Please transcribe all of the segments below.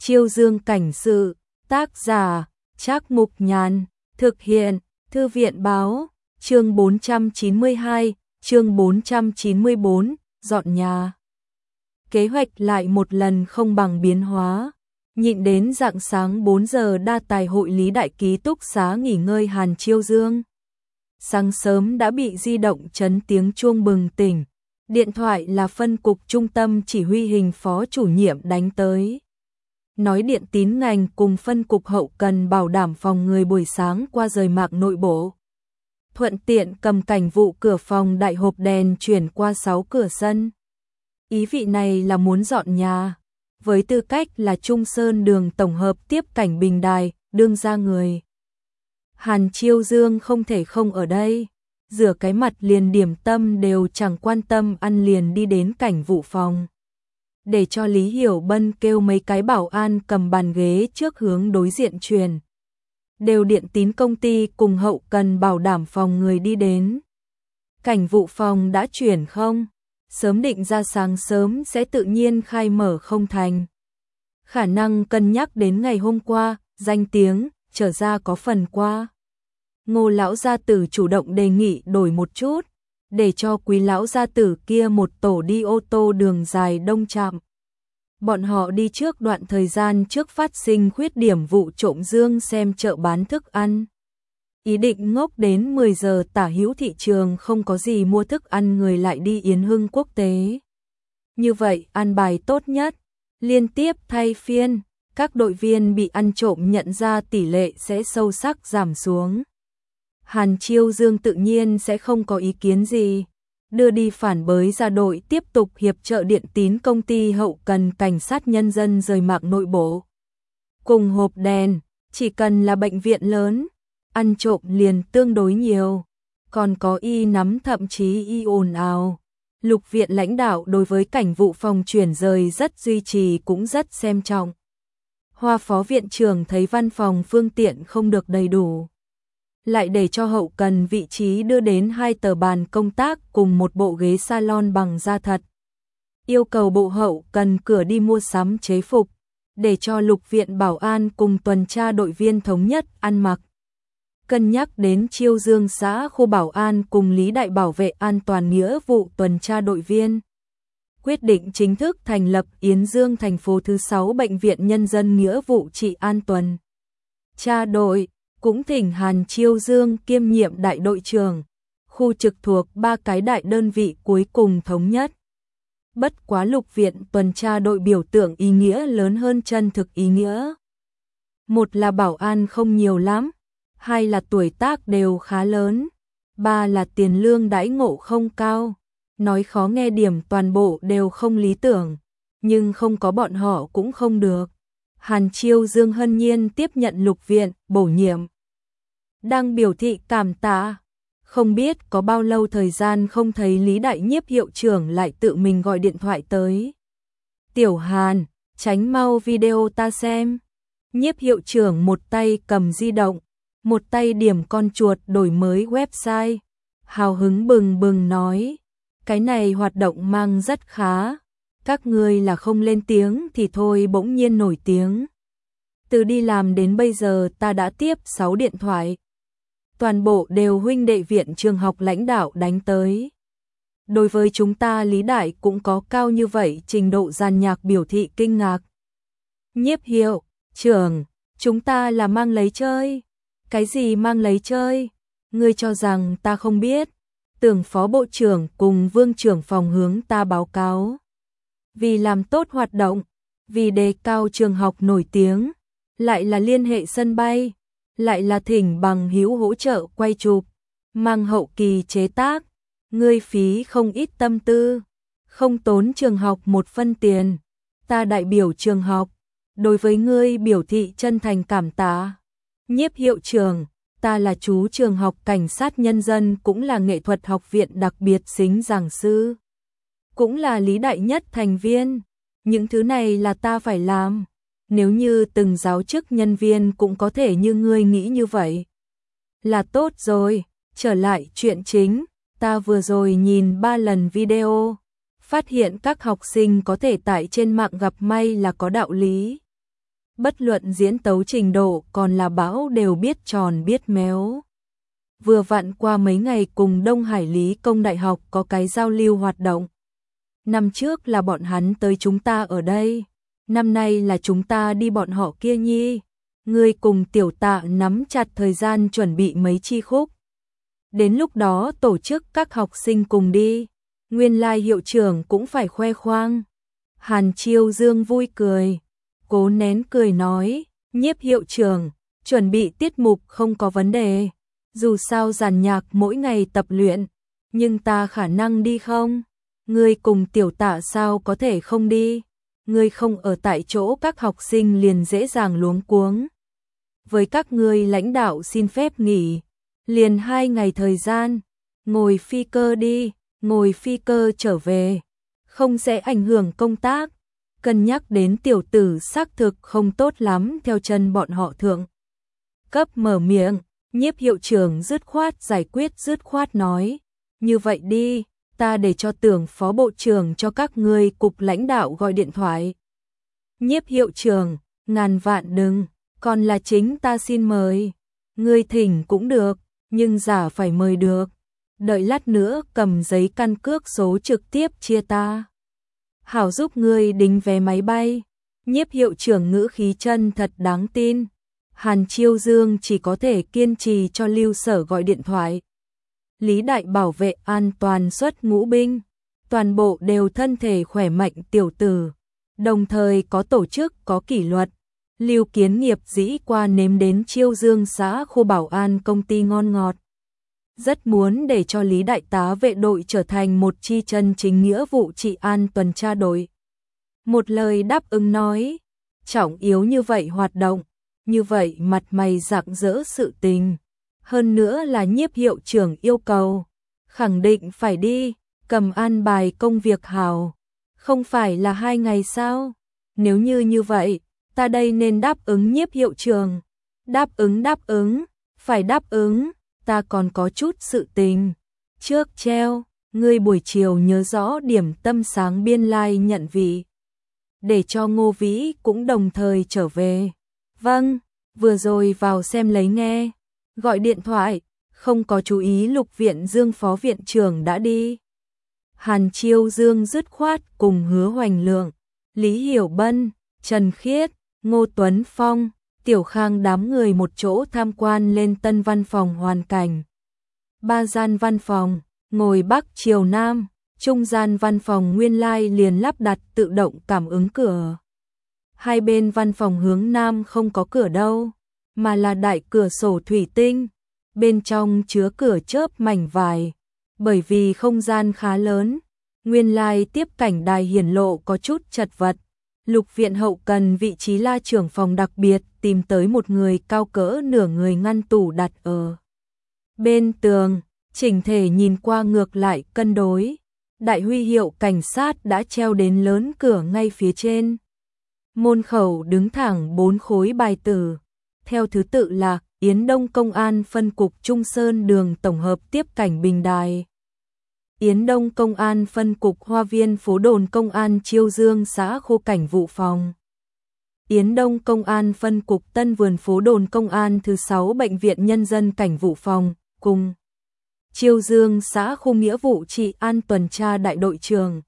Chiêu Dương cảnh sự, tác giả, Trác Mục Nhàn, thực hiện, Thư viện báo, chương 492, chương 494, dọn nhà. Kế hoạch lại một lần không bằng biến hóa. Nhịn đến rạng sáng 4 giờ đa tài hội Lý Đại ký túc xá nghỉ ngơi Hàn Chiêu Dương. Sáng sớm đã bị di động chấn tiếng chuông bừng tỉnh. Điện thoại là phân cục trung tâm chỉ huy hình phó chủ nhiệm đánh tới. Nói điện tín ngành cùng phân cục hậu cần bảo đảm phòng người buổi sáng qua rời mạng nội bộ. Thuận tiện cầm cảnh vụ cửa phòng đại hộp đèn chuyển qua 6 cửa sân. Ý vị này là muốn dọn nhà. Với tư cách là Trung Sơn đường tổng hợp tiếp cảnh Bình Đài, đương ra người. Hàn Chiêu Dương không thể không ở đây. Rửa cái mặt liền điểm tâm đều chẳng quan tâm ăn liền đi đến cảnh vụ phòng. Để cho Lý Hiểu Bân kêu mấy cái bảo an cầm bàn ghế trước hướng đối diện truyền. Đều điện tín công ty cùng hậu cần bảo đảm phòng người đi đến. Cảnh vụ phòng đã chuyển không? Sớm định ra sáng sớm sẽ tự nhiên khai mở không thành. Khả năng cân nhắc đến ngày hôm qua, danh tiếng, trở ra có phần qua. Ngô lão gia tử chủ động đề nghị đổi một chút, để cho quý lão gia tử kia một tổ đi ô tô đường dài đông trạm. Bọn họ đi trước đoạn thời gian trước phát sinh khuyết điểm vụ trộm dương xem chợ bán thức ăn. Ý định ngốc đến 10 giờ tả hữu thị trường không có gì mua thức ăn người lại đi Yến Hưng quốc tế. Như vậy ăn bài tốt nhất, liên tiếp thay phiên, các đội viên bị ăn trộm nhận ra tỷ lệ sẽ sâu sắc giảm xuống. Hàn Chiêu Dương tự nhiên sẽ không có ý kiến gì, đưa đi phản bới ra đội tiếp tục hiệp trợ điện tín công ty hậu cần cảnh sát nhân dân rời mạng nội bộ. Cùng hộp đèn, chỉ cần là bệnh viện lớn, ăn trộm liền tương đối nhiều, còn có y nắm thậm chí y ồn ào. Lục viện lãnh đạo đối với cảnh vụ phòng chuyển rời rất duy trì cũng rất xem trọng. Hoa phó viện trưởng thấy văn phòng phương tiện không được đầy đủ. Lại để cho hậu cần vị trí đưa đến 2 tờ bàn công tác cùng một bộ ghế salon bằng da thật. Yêu cầu bộ hậu cần cửa đi mua sắm chế phục, để cho lục viện bảo an cùng tuần tra đội viên thống nhất ăn mặc. Cân nhắc đến Chiêu Dương xã khu bảo an cùng Lý Đại bảo vệ an toàn nghĩa vụ tuần tra đội viên. Quyết định chính thức thành lập Yến Dương thành phố thứ 6 Bệnh viện Nhân dân nghĩa vụ trị an tuần tra đội. Cũng thỉnh Hàn Chiêu Dương kiêm nhiệm đại đội trưởng, khu trực thuộc 3 cái đại đơn vị cuối cùng thống nhất. Bất quá lục viện tuần tra đội biểu tượng ý nghĩa lớn hơn chân thực ý nghĩa. Một là bảo an không nhiều lắm, hai là tuổi tác đều khá lớn, ba là tiền lương đãi ngộ không cao. Nói khó nghe điểm toàn bộ đều không lý tưởng, nhưng không có bọn họ cũng không được. Hàn Chiêu Dương hân nhiên tiếp nhận lục viện, bổ nhiệm. Đang biểu thị cảm tạ. Không biết có bao lâu thời gian không thấy Lý Đại nhiếp hiệu trưởng lại tự mình gọi điện thoại tới. Tiểu Hàn, tránh mau video ta xem. Nhiếp hiệu trưởng một tay cầm di động, một tay điểm con chuột đổi mới website. Hào hứng bừng bừng nói, cái này hoạt động mang rất khá. Các ngươi là không lên tiếng thì thôi bỗng nhiên nổi tiếng. Từ đi làm đến bây giờ ta đã tiếp 6 điện thoại. Toàn bộ đều huynh đệ viện trường học lãnh đạo đánh tới. Đối với chúng ta Lý Đại cũng có cao như vậy trình độ giàn nhạc biểu thị kinh ngạc. Nhiếp hiệu trưởng, chúng ta là mang lấy chơi. Cái gì mang lấy chơi? Ngươi cho rằng ta không biết. Tưởng phó bộ trưởng cùng vương trưởng phòng hướng ta báo cáo. Vì làm tốt hoạt động, vì đề cao trường học nổi tiếng, lại là liên hệ sân bay, lại là thỉnh bằng hữu hỗ trợ quay chụp, mang hậu kỳ chế tác, ngươi phí không ít tâm tư, không tốn trường học một phân tiền. Ta đại biểu trường học, đối với ngươi biểu thị chân thành cảm tạ. Nhiếp hiệu trưởng, ta là chú trường học cảnh sát nhân dân cũng là nghệ thuật học viện đặc biệt xính giảng sư. Cũng là Lý Đại nhất thành viên. Những thứ này là ta phải làm. Nếu như từng giáo chức nhân viên cũng có thể như ngươi nghĩ như vậy. Là tốt rồi, trở lại chuyện chính. Ta vừa rồi nhìn 3 lần video. Phát hiện các học sinh có thể tải trên mạng gặp may là có đạo lý. bất luận diễn tấu trình độ còn là bão đều biết tròn biết méo. Vừa vặn qua mấy ngày cùng Đông Hải Lý Công Đại học có cái giao lưu hoạt động. Năm trước là bọn hắn tới chúng ta ở đây, năm nay là chúng ta đi bọn họ kia nhi. Ngươi cùng Tiểu Tạ nắm chặt thời gian chuẩn bị mấy chi khúc. Đến lúc đó tổ chức các học sinh cùng đi. Nguyên lai hiệu trưởng cũng phải khoe khoang. Hàn Chiêu Dương vui cười, cố nén cười nói, Nhiếp hiệu trưởng, chuẩn bị tiết mục không có vấn đề. Dù sao giàn nhạc mỗi ngày tập luyện, nhưng ta khả năng đi không? Ngươi cùng Tiểu Tạ sao có thể không đi? Ngươi không ở tại chỗ các học sinh liền dễ dàng luống cuống. Với các ngươi lãnh đạo xin phép nghỉ, liền 2 ngày thời gian, ngồi phi cơ đi, ngồi phi cơ trở về, không sẽ ảnh hưởng công tác. Cân nhắc đến tiểu tử xác thực không tốt lắm theo chân bọn họ thượng cấp mở miệng, Nhiếp hiệu trưởng dứt khoát giải quyết dứt khoát nói, như vậy đi, ta để cho Tưởng phó bộ trưởng cho các ngươi cục lãnh đạo gọi điện thoại. Nhiếp hiệu trưởng, ngàn vạn đừng, còn là chính ta xin mời, ngươi thỉnh cũng được, nhưng giả phải mời được, đợi lát nữa cầm giấy căn cước số trực tiếp chia ta. Hảo giúp ngươi đính vé máy bay. Nhiếp hiệu trưởng ngữ khí chân thật đáng tin. Hàn Chiêu Dương chỉ có thể kiên trì cho Lưu Sở gọi điện thoại. Lý Đại bảo vệ an toàn xuất ngũ binh, toàn bộ đều thân thể khỏe mạnh tiểu tử, đồng thời có tổ chức có kỷ luật. Lưu Kiến Nghiệp dĩ qua nếm đến Chiêu Dương xã khu bảo an công ty ngon ngọt. Rất muốn để cho Lý Đại tá vệ đội trở thành một chi chân chính nghĩa vụ trị an tuần tra đội. Một lời đáp ứng nói, trọng yếu như vậy hoạt động, như vậy mặt mày rạng rỡ sự tình. Hơn nữa là Nhiếp hiệu trưởng yêu cầu, khẳng định phải đi, cầm an bài công việc hào. Không phải là 2 ngày sao? Nếu như vậy, ta đây nên đáp ứng Nhiếp hiệu trưởng. Đáp ứng, phải đáp ứng. Ta còn có chút sự tình. Trước treo, ngươi buổi chiều nhớ rõ điểm tâm sáng biên lai like nhận vị. Để cho Ngô Vĩ cũng đồng thời trở về. Vâng, vừa rồi vào xem lấy nghe. Gọi điện thoại, không có chú ý Lục Viện Dương phó viện trưởng đã đi. Hàn Chiêu Dương dứt khoát cùng Hứa Hoành Lượng, Lý Hiểu Bân, Trần Khiết, Ngô Tuấn Phong, Tiểu Khang đám người một chỗ tham quan lên tân văn phòng hoàn cảnh. 3 gian văn phòng, ngồi Bắc chiều Nam, trung gian văn phòng nguyên lai liền lắp đặt tự động cảm ứng cửa. Hai bên văn phòng hướng Nam không có cửa đâu, mà là đại cửa sổ thủy tinh, bên trong chứa cửa chớp mảnh vải. Bởi vì không gian khá lớn, nguyên lai tiếp cảnh đài hiển lộ có chút chật vật. Lục viện hậu cần vị trí la trưởng phòng đặc biệt tìm tới một người cao cỡ nửa người ngăn tủ đặt ở bên tường, chỉnh thể nhìn qua ngược lại cân đối. Đại huy hiệu cảnh sát đã treo đến lớn cửa ngay phía trên. Môn khẩu đứng thẳng 4 khối bài tử, theo thứ tự là Yến Đông Công an phân cục Trung Sơn đường tổng hợp tiếp cảnh Bình Đài, Yến Đông Công an phân cục Hoa Viên phố đồn Công an Chiêu Dương xã khu cảnh vụ phòng, Yến Đông Công an phân cục Tân Vườn phố đồn Công an thứ 6 Bệnh viện Nhân dân cảnh vụ phòng, cùng Chiêu Dương xã khu nghĩa vụ trị an tuần tra đại đội trưởng.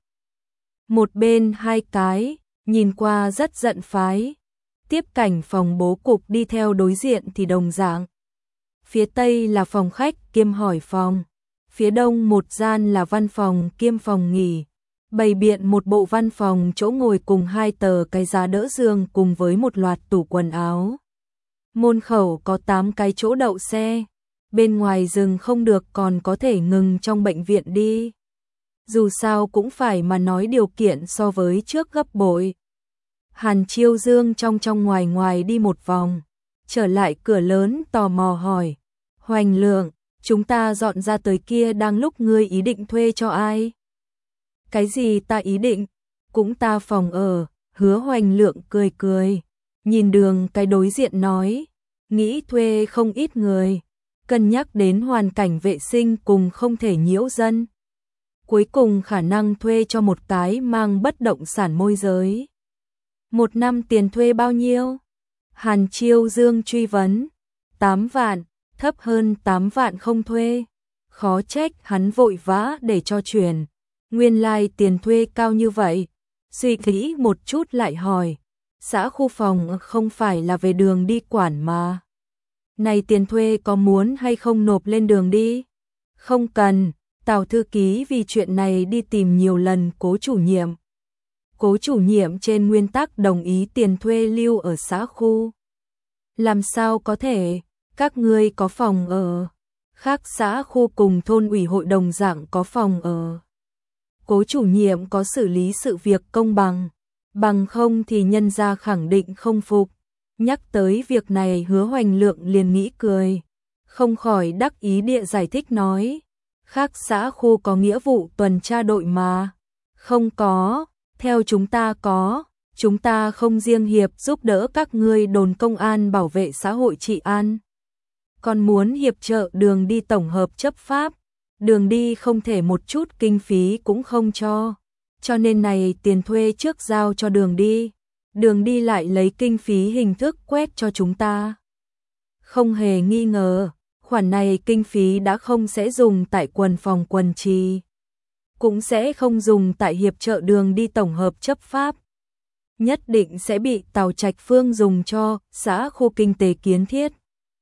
Một bên 2 cái, nhìn qua rất giận phái. Tiếp cảnh phòng bố cục đi theo đối diện thì đồng dạng. Phía tây là phòng khách kiêm hỏi phòng. Phía đông một gian là văn phòng kiêm phòng nghỉ. Bày biện một bộ văn phòng chỗ ngồi cùng 2 tờ cái giá đỡ giường cùng với một loạt tủ quần áo. Môn khẩu có 8 cái chỗ đậu xe. Bên ngoài dừng không được còn có thể ngừng trong bệnh viện đi. Dù sao cũng phải mà nói điều kiện so với trước gấp bội. Hàn Chiêu Dương trong ngoài ngoài đi một vòng, trở lại cửa lớn tò mò hỏi, Hoành Lượng, chúng ta dọn ra tới kia đang lúc ngươi ý định thuê cho ai? Cái gì ta ý định? Cũng ta phòng ở. Hứa Hoành Lượng cười cười, nhìn đường cái đối diện nói, nghĩ thuê không ít người, cân nhắc đến hoàn cảnh vệ sinh cùng không thể nhiễu dân. Cuối cùng khả năng thuê cho một cái mang bất động sản môi giới. 1 năm tiền thuê bao nhiêu? Hàn Chiêu Dương truy vấn. 8 vạn, thấp hơn 8 vạn không thuê. Khó trách hắn vội vã để cho chuyển. Nguyên lai tiền thuê cao như vậy. Suy nghĩ một chút lại hỏi. Xã khu phòng không phải là về đường đi quản mà. Này tiền thuê có muốn hay không nộp lên đường đi? Không cần, Tào thư ký vì chuyện này đi tìm nhiều lần Cố chủ nhiệm. Cố chủ nhiệm trên nguyên tắc đồng ý tiền thuê lưu ở xã khu. Làm sao có thể, các ngươi có phòng ở. Khác xã khu cùng thôn ủy hội đồng dạng có phòng ở. Cố chủ nhiệm có xử lý sự việc công bằng. Bằng không thì nhân gia khẳng định không phục. Nhắc tới việc này Hứa Hoành Lượng liền nghĩ cười. Không khỏi đắc ý địa giải thích nói. Khác xã khu có nghĩa vụ tuần tra đội mà. Không có, theo chúng ta có. Chúng ta không riêng hiệp giúp đỡ các ngươi đồn công an bảo vệ xã hội trị an. Còn muốn hiệp trợ đường đi tổng hợp chấp pháp. Đường đi không thể một chút kinh phí cũng không cho. Cho nên này tiền thuê trước giao cho đường đi. Đường đi lại lấy kinh phí hình thức quét cho chúng ta. Không hề nghi ngờ, khoản này kinh phí đã không sẽ dùng tại quần phòng quần trì. Cũng sẽ không dùng tại hiệp trợ đường đi tổng hợp chấp pháp. Nhất định sẽ bị Tào Trạch Phương dùng cho xã khu kinh tế kiến thiết.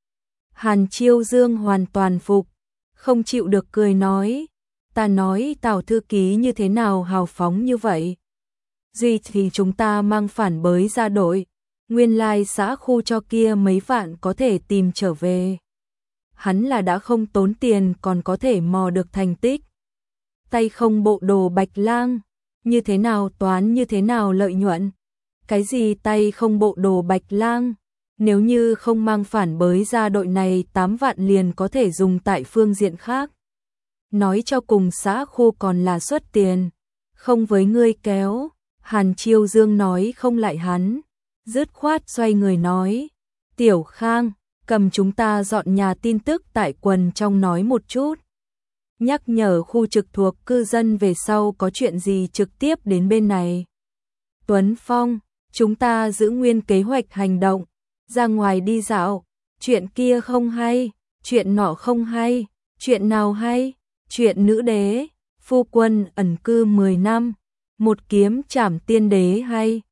Hàn Chiêu Dương hoàn toàn phục, không chịu được cười nói. Ta nói Tào thư ký như thế nào hào phóng như vậy. Duy thì chúng ta mang phản bới ra đội. Nguyên lai xã khu cho kia mấy vạn có thể tìm trở về. Hắn là đã không tốn tiền còn có thể mò được thành tích. Tay không bộ đồ Bạch Lang. Như thế nào toán như thế nào lợi nhuận. Cái gì tay không bộ đồ Bạch Lang. Nếu như không mang phản bới ra đội này 8 vạn liền có thể dùng tại phương diện khác. Nói cho cùng xã khu còn là xuất tiền. Không với ngươi kéo. Hàn Chiêu Dương nói không lại hắn. Dứt khoát xoay người nói. Tiểu Khang, cầm chúng ta dọn nhà tin tức tại quần trong nói một chút. Nhắc nhở khu trực thuộc cư dân về sau có chuyện gì trực tiếp đến bên này. Tuấn Phong, chúng ta giữ nguyên kế hoạch hành động. Ra ngoài đi dạo. Chuyện kia không hay. Chuyện nọ không hay. Chuyện nào hay? Chuyện nữ đế. Phu quân ẩn cư 10 năm. Một kiếm trảm tiên đế hay.